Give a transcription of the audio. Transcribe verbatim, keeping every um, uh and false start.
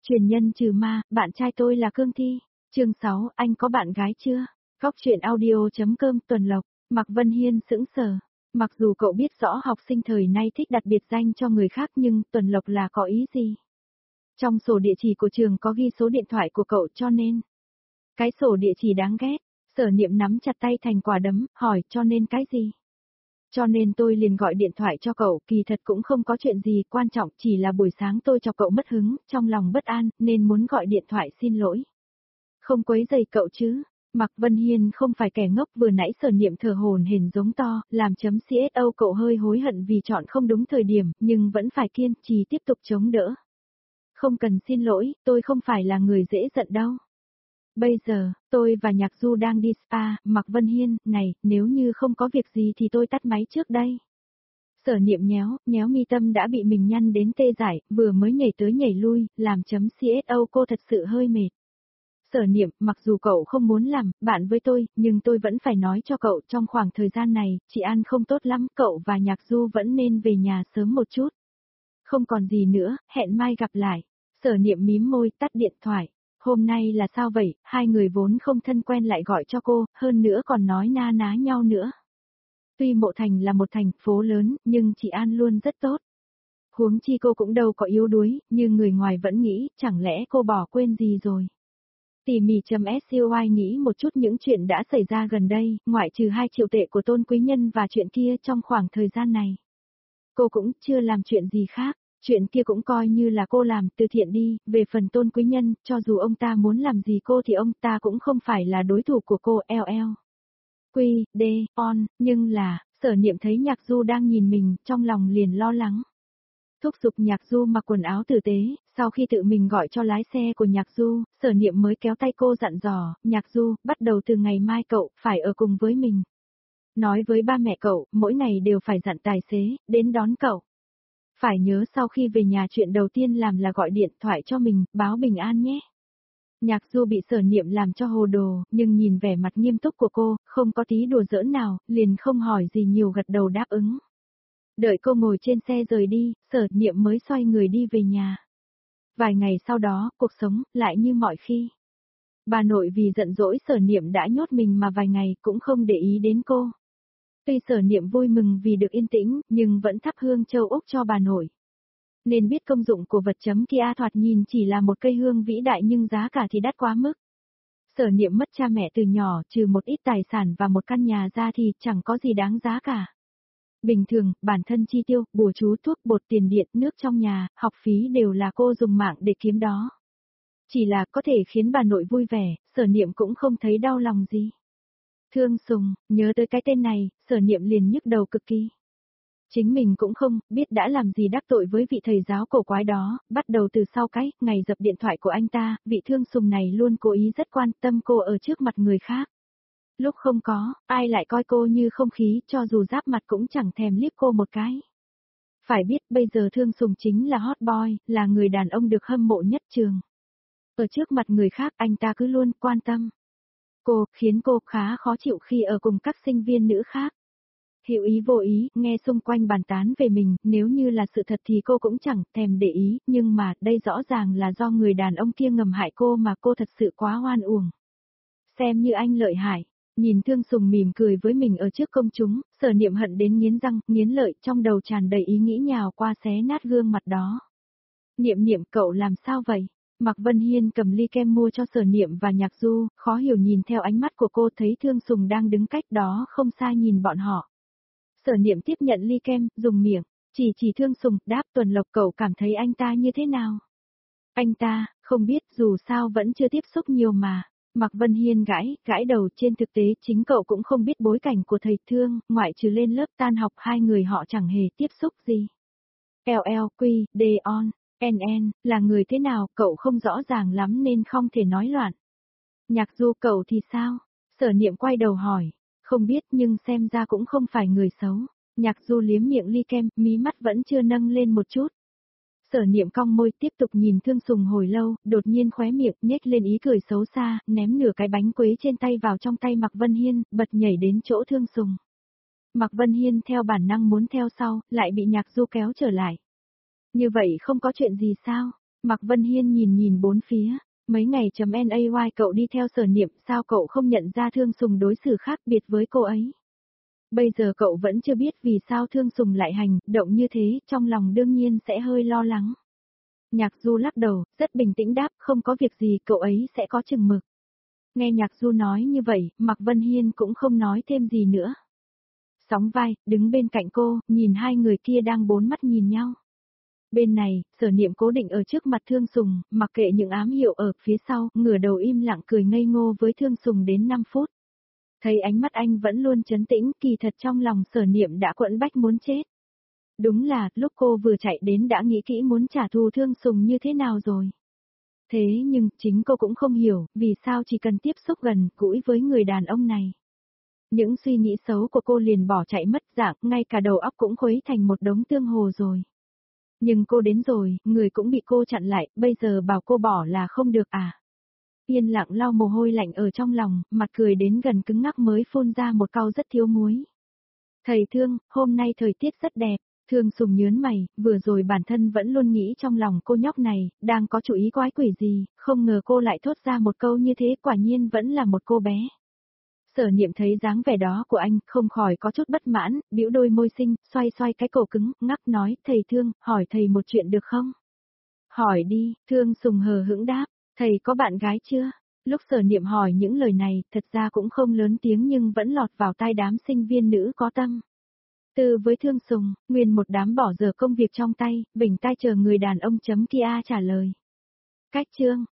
Truyền nhân trừ ma, bạn trai tôi là Cương Thi. Chương sáu, anh có bạn gái chưa? Góc truyện audio.com tuần lộc, Mạc Vân Hiên sững sờ. Mặc dù cậu biết rõ học sinh thời nay thích đặt biệt danh cho người khác nhưng tuần lộc là có ý gì? Trong sổ địa chỉ của trường có ghi số điện thoại của cậu cho nên. Cái sổ địa chỉ đáng ghét, Sở Niệm nắm chặt tay thành quả đấm, hỏi cho nên cái gì? Cho nên tôi liền gọi điện thoại cho cậu, kỳ thật cũng không có chuyện gì quan trọng, chỉ là buổi sáng tôi cho cậu mất hứng, trong lòng bất an, nên muốn gọi điện thoại xin lỗi. Không quấy rầy cậu chứ? Mạc Vân Hiên không phải kẻ ngốc, vừa nãy Sở Niệm thở hổn hển giống to, làm chấm xô cậu hơi hối hận vì chọn không đúng thời điểm, nhưng vẫn phải kiên trì tiếp tục chống đỡ. Không cần xin lỗi, tôi không phải là người dễ giận đâu. Bây giờ, tôi và Nhạc Du đang đi spa, Mạc Vân Hiên, này, nếu như không có việc gì thì tôi tắt máy trước đây. Sở Niệm nhéo, nhéo mi tâm đã bị mình nhăn đến tê dại, vừa mới nhảy tới nhảy lui, làm chấm xô cô thật sự hơi mệt. Sở Niệm, mặc dù cậu không muốn làm bạn với tôi, nhưng tôi vẫn phải nói cho cậu trong khoảng thời gian này, chị An không tốt lắm, cậu và Nhạc Du vẫn nên về nhà sớm một chút. Không còn gì nữa, hẹn mai gặp lại. Sở Niệm mím môi tắt điện thoại. Hôm nay là sao vậy, hai người vốn không thân quen lại gọi cho cô, hơn nữa còn nói na ná nhau nữa. Tuy Mộ Thành là một thành phố lớn, nhưng chị An luôn rất tốt. Huống chi cô cũng đâu có yếu đuối, nhưng người ngoài vẫn nghĩ, chẳng lẽ cô bỏ quên gì rồi. Tỉ mỉ chấm soi nghĩ một chút những chuyện đã xảy ra gần đây, ngoại trừ hai triệu tệ của Tôn Quý Nhân và chuyện kia trong khoảng thời gian này. Cô cũng chưa làm chuyện gì khác. Chuyện kia cũng coi như là cô làm từ thiện đi, về phần Tôn Quý Nhân, cho dù ông ta muốn làm gì cô thì ông ta cũng không phải là đối thủ của cô, ll. Quy, D, on, nhưng là, Sở Niệm thấy Nhạc Du đang nhìn mình, trong lòng liền lo lắng. Thúc giục Nhạc Du mặc quần áo tử tế, sau khi tự mình gọi cho lái xe của Nhạc Du, Sở Niệm mới kéo tay cô dặn dò, Nhạc Du, bắt đầu từ ngày mai cậu, phải ở cùng với mình. Nói với ba mẹ cậu, mỗi ngày đều phải dặn tài xế, đến đón cậu. Phải nhớ sau khi về nhà chuyện đầu tiên làm là gọi điện thoại cho mình, báo bình an nhé. Nhạc Du bị Sở Niệm làm cho hồ đồ, nhưng nhìn vẻ mặt nghiêm túc của cô, không có tí đùa giỡn nào, liền không hỏi gì nhiều gật đầu đáp ứng. Đợi cô ngồi trên xe rời đi, Sở Niệm mới xoay người đi về nhà. Vài ngày sau đó, cuộc sống lại như mọi khi. Bà nội vì giận dỗi Sở Niệm đã nhốt mình mà vài ngày cũng không để ý đến cô. Tuy Sở Niệm vui mừng vì được yên tĩnh, nhưng vẫn thắp hương châu Úc cho bà nội. Nên biết công dụng của vật chấm kia thoạt nhìn chỉ là một cây hương vĩ đại nhưng giá cả thì đắt quá mức. Sở Niệm mất cha mẹ từ nhỏ, trừ một ít tài sản và một căn nhà ra thì chẳng có gì đáng giá cả. Bình thường, bản thân chi tiêu, bùa chú thuốc bột tiền điện, nước trong nhà, học phí đều là cô dùng mạng để kiếm đó. Chỉ là có thể khiến bà nội vui vẻ, Sở Niệm cũng không thấy đau lòng gì. Thương Sùng, nhớ tới cái tên này, Sở Niệm liền nhức đầu cực kỳ. Chính mình cũng không biết đã làm gì đắc tội với vị thầy giáo cổ quái đó, bắt đầu từ sau cái ngày dập điện thoại của anh ta, vị Thương Sùng này luôn cố ý rất quan tâm cô ở trước mặt người khác. Lúc không có, ai lại coi cô như không khí, cho dù giáp mặt cũng chẳng thèm liếc cô một cái. Phải biết bây giờ Thương Sùng chính là hot boy, là người đàn ông được hâm mộ nhất trường. Ở trước mặt người khác anh ta cứ luôn quan tâm cô, khiến cô khá khó chịu khi ở cùng các sinh viên nữ khác. Hữu ý vô ý, nghe xung quanh bàn tán về mình, nếu như là sự thật thì cô cũng chẳng thèm để ý, nhưng mà, đây rõ ràng là do người đàn ông kia ngầm hại cô mà cô thật sự quá hoan uổng. Xem như anh lợi hại, nhìn Thương Sùng mỉm cười với mình ở trước công chúng, Sở Niệm hận đến nghiến răng, nghiến lợi, trong đầu tràn đầy ý nghĩ nhào qua xé nát gương mặt đó. Niệm Niệm, cậu làm sao vậy? Mạc Vân Hiên cầm ly kem mua cho Sở Niệm và Nhạc Du, khó hiểu nhìn theo ánh mắt của cô thấy Thương Sùng đang đứng cách đó không xa nhìn bọn họ. Sở Niệm tiếp nhận ly kem, dùng miệng, chỉ chỉ Thương Sùng, đáp Tuần Lộc cậu cảm thấy anh ta như thế nào? Anh ta, không biết, dù sao vẫn chưa tiếp xúc nhiều mà. Mạc Vân Hiên gãi, gãi đầu, trên thực tế chính cậu cũng không biết bối cảnh của thầy Thương, ngoại trừ lên lớp tan học hai người họ chẳng hề tiếp xúc gì. ll, Q, D, on, N N, là người thế nào, cậu không rõ ràng lắm nên không thể nói loạn. Nhạc Du cậu thì sao? Sở Niệm quay đầu hỏi, không biết nhưng xem ra cũng không phải người xấu. Nhạc Du liếm miệng ly kem, mí mắt vẫn chưa nâng lên một chút. Sở Niệm cong môi tiếp tục nhìn Thương Sùng hồi lâu, đột nhiên khóe miệng nhếch lên ý cười xấu xa, ném nửa cái bánh quế trên tay vào trong tay Mạc Vân Hiên, bật nhảy đến chỗ Thương Sùng. Mạc Vân Hiên theo bản năng muốn theo sau, lại bị Nhạc Du kéo trở lại. Như vậy không có chuyện gì sao? Mạc Vân Hiên nhìn nhìn bốn phía, mấy ngày chấm N A Y cậu đi theo Sở Niệm sao cậu không nhận ra Thương Sùng đối xử khác biệt với cô ấy. Bây giờ cậu vẫn chưa biết vì sao Thương Sùng lại hành động như thế, trong lòng đương nhiên sẽ hơi lo lắng. Nhạc Du lắc đầu, rất bình tĩnh đáp, không có việc gì, cậu ấy sẽ có chừng mực. Nghe Nhạc Du nói như vậy, Mạc Vân Hiên cũng không nói thêm gì nữa. Sóng vai, đứng bên cạnh cô, nhìn hai người kia đang bốn mắt nhìn nhau. Bên này, Sở Niệm cố định ở trước mặt Thương Sùng, mặc kệ những ám hiệu ở phía sau, ngửa đầu im lặng cười ngây ngô với Thương Sùng đến năm phút. Thấy ánh mắt anh vẫn luôn trấn tĩnh, kỳ thật trong lòng Sở Niệm đã quẫn bách muốn chết. Đúng là, lúc cô vừa chạy đến đã nghĩ kỹ muốn trả thù Thương Sùng như thế nào rồi. Thế nhưng, chính cô cũng không hiểu, vì sao chỉ cần tiếp xúc gần gũi với người đàn ông này. Những suy nghĩ xấu của cô liền bỏ chạy mất dạng, ngay cả đầu óc cũng khuấy thành một đống tương hồ rồi. Nhưng cô đến rồi, người cũng bị cô chặn lại, bây giờ bảo cô bỏ là không được à. Yên lặng lau mồ hôi lạnh ở trong lòng, mặt cười đến gần cứng ngắc mới phun ra một câu rất thiếu muối. Thầy Thương, hôm nay thời tiết rất đẹp. Thương Sùng nhớn mày, vừa rồi bản thân vẫn luôn nghĩ trong lòng cô nhóc này, đang có chủ ý quái quỷ gì, không ngờ cô lại thốt ra một câu như thế, quả nhiên vẫn là một cô bé. Sở Niệm thấy dáng vẻ đó của anh, không khỏi có chút bất mãn, bĩu đôi môi xinh, xoay xoay cái cổ cứng, ngắc nói, thầy Thương, hỏi thầy một chuyện được không? Hỏi đi, Thương Sùng hờ hững đáp, thầy có bạn gái chưa? Lúc Sở Niệm hỏi những lời này, thật ra cũng không lớn tiếng nhưng vẫn lọt vào tai đám sinh viên nữ có tâm. Từ với Thương Sùng, nguyên một đám bỏ giờ công việc trong tay, bình tai chờ người đàn ông chấm kia trả lời. Cách chương